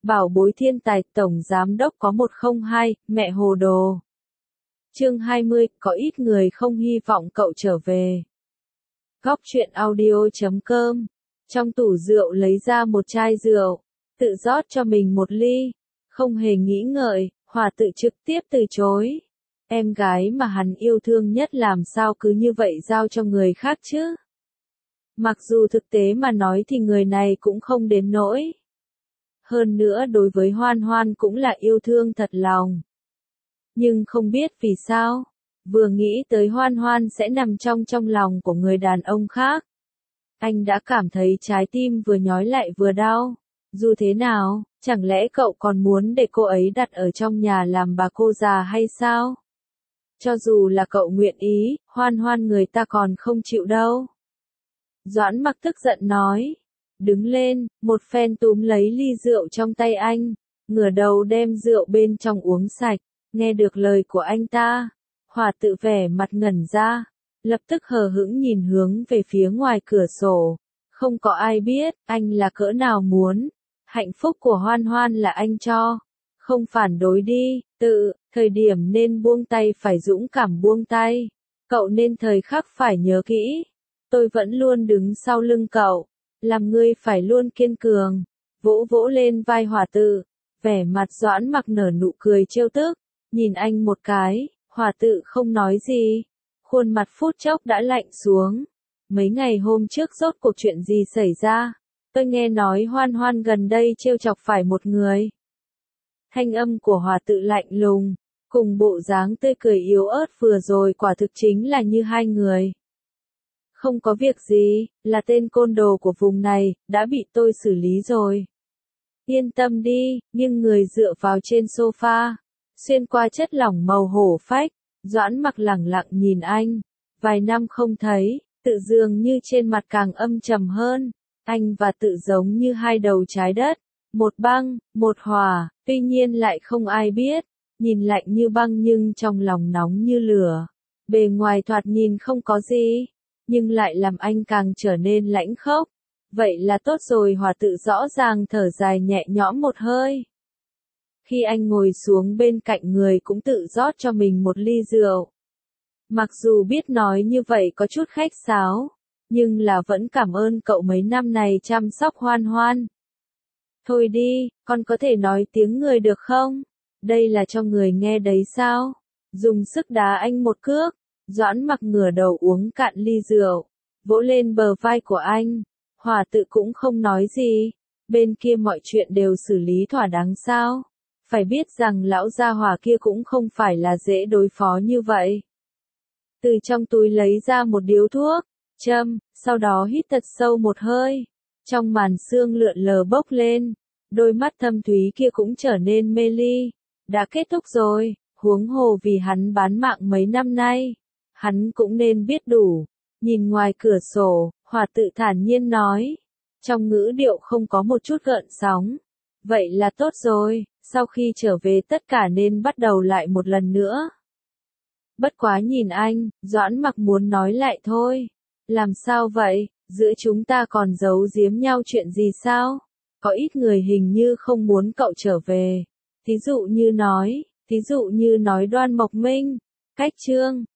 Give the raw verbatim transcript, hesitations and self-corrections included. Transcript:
Bảo bối thiên tài tổng giám đốc có một không hai, mẹ hồ đồ. Chương hai mươi, có ít người không hy vọng cậu trở về. Góc truyện audio chấm com. Trong tủ rượu lấy ra một chai rượu, tự rót cho mình một ly, không hề nghĩ ngợi, Hòa tự trực tiếp từ chối. Em gái mà hắn yêu thương nhất làm sao cứ như vậy giao cho người khác chứ? Mặc dù thực tế mà nói thì người này cũng không đến nỗi. Hơn nữa đối với Hoan Hoan cũng là yêu thương thật lòng. Nhưng không biết vì sao, vừa nghĩ tới Hoan Hoan sẽ nằm trong trong lòng của người đàn ông khác, anh đã cảm thấy trái tim vừa nhói lại vừa đau. Dù thế nào, chẳng lẽ cậu còn muốn để cô ấy đặt ở trong nhà làm bà cô già hay sao? Cho dù là cậu nguyện ý, Hoan Hoan người ta còn không chịu đâu. Doãn Mặc tức giận nói. Đứng lên, một phen túm lấy ly rượu trong tay anh, ngửa đầu đem rượu bên trong uống sạch. Nghe được lời của anh ta, Hòa tự vẻ mặt ngẩn ra, lập tức hờ hững nhìn hướng về phía ngoài cửa sổ. Không có ai biết, anh là cỡ nào muốn. Hạnh phúc của Hoan Hoan là anh cho. Không phản đối đi, tự, thời điểm nên buông tay phải dũng cảm buông tay. Cậu nên thời khắc phải nhớ kỹ. Tôi vẫn luôn đứng sau lưng cậu. Làm ngươi phải luôn kiên cường. Vỗ vỗ lên vai Hòa tự. Vẻ mặt Doãn Mặc nở nụ cười trêu tức. Nhìn anh một cái, Hòa tự không nói gì. Khuôn mặt phút chốc đã lạnh xuống. Mấy ngày hôm trước rốt cuộc chuyện gì xảy ra? Tôi nghe nói Hoan Hoan gần đây trêu chọc phải một người. Thanh âm của Hòa tự lạnh lùng, cùng bộ dáng tươi cười yếu ớt vừa rồi quả thực chính là như hai người. Không có việc gì, là tên côn đồ của vùng này, đã bị tôi xử lý rồi. Yên tâm đi, nhưng người dựa vào trên sofa, xuyên qua chất lỏng màu hổ phách, Doãn Mặc lẳng lặng nhìn anh. Vài năm không thấy, tự dường như trên mặt càng âm trầm hơn. Anh và tự giống như hai đầu trái đất, một băng, một hỏa, tuy nhiên lại không ai biết. Nhìn lạnh như băng nhưng trong lòng nóng như lửa. Bề ngoài thoạt nhìn không có gì, nhưng lại làm anh càng trở nên lãnh khốc. Vậy là tốt rồi. Hòa tự rõ ràng thở dài nhẹ nhõm một hơi. Khi anh ngồi xuống bên cạnh người cũng tự rót cho mình một ly rượu. Mặc dù biết nói như vậy có chút khách sáo, nhưng là vẫn cảm ơn cậu mấy năm này chăm sóc Hoan Hoan. Thôi đi, con có thể nói tiếng người được không? Đây là cho người nghe đấy sao? Dùng sức đá anh một cước. Doãn Mặc ngửa đầu uống cạn ly rượu, vỗ lên bờ vai của anh. Hòa tự cũng không nói gì. Bên kia mọi chuyện đều xử lý thỏa đáng sao? Phải biết rằng lão gia hỏa kia cũng không phải là dễ đối phó như vậy. Từ trong túi lấy ra một điếu thuốc, châm, sau đó hít thật sâu một hơi. Trong màn sương lượn lờ bốc lên, đôi mắt thâm thúy kia cũng trở nên mê ly. Đã kết thúc rồi, huống hồ vì hắn bán mạng mấy năm nay, hắn cũng nên biết đủ. Nhìn ngoài cửa sổ, Hòa tự thản nhiên nói, trong ngữ điệu không có một chút gợn sóng. Vậy là tốt rồi, sau khi trở về tất cả nên bắt đầu lại một lần nữa. Bất quá nhìn anh, Doãn Mặc muốn nói lại thôi. Làm sao vậy, giữa chúng ta còn giấu giếm nhau chuyện gì sao? Có ít người hình như không muốn cậu trở về. Thí dụ như nói, thí dụ như nói Đoan Mộc Minh, Cách Trương,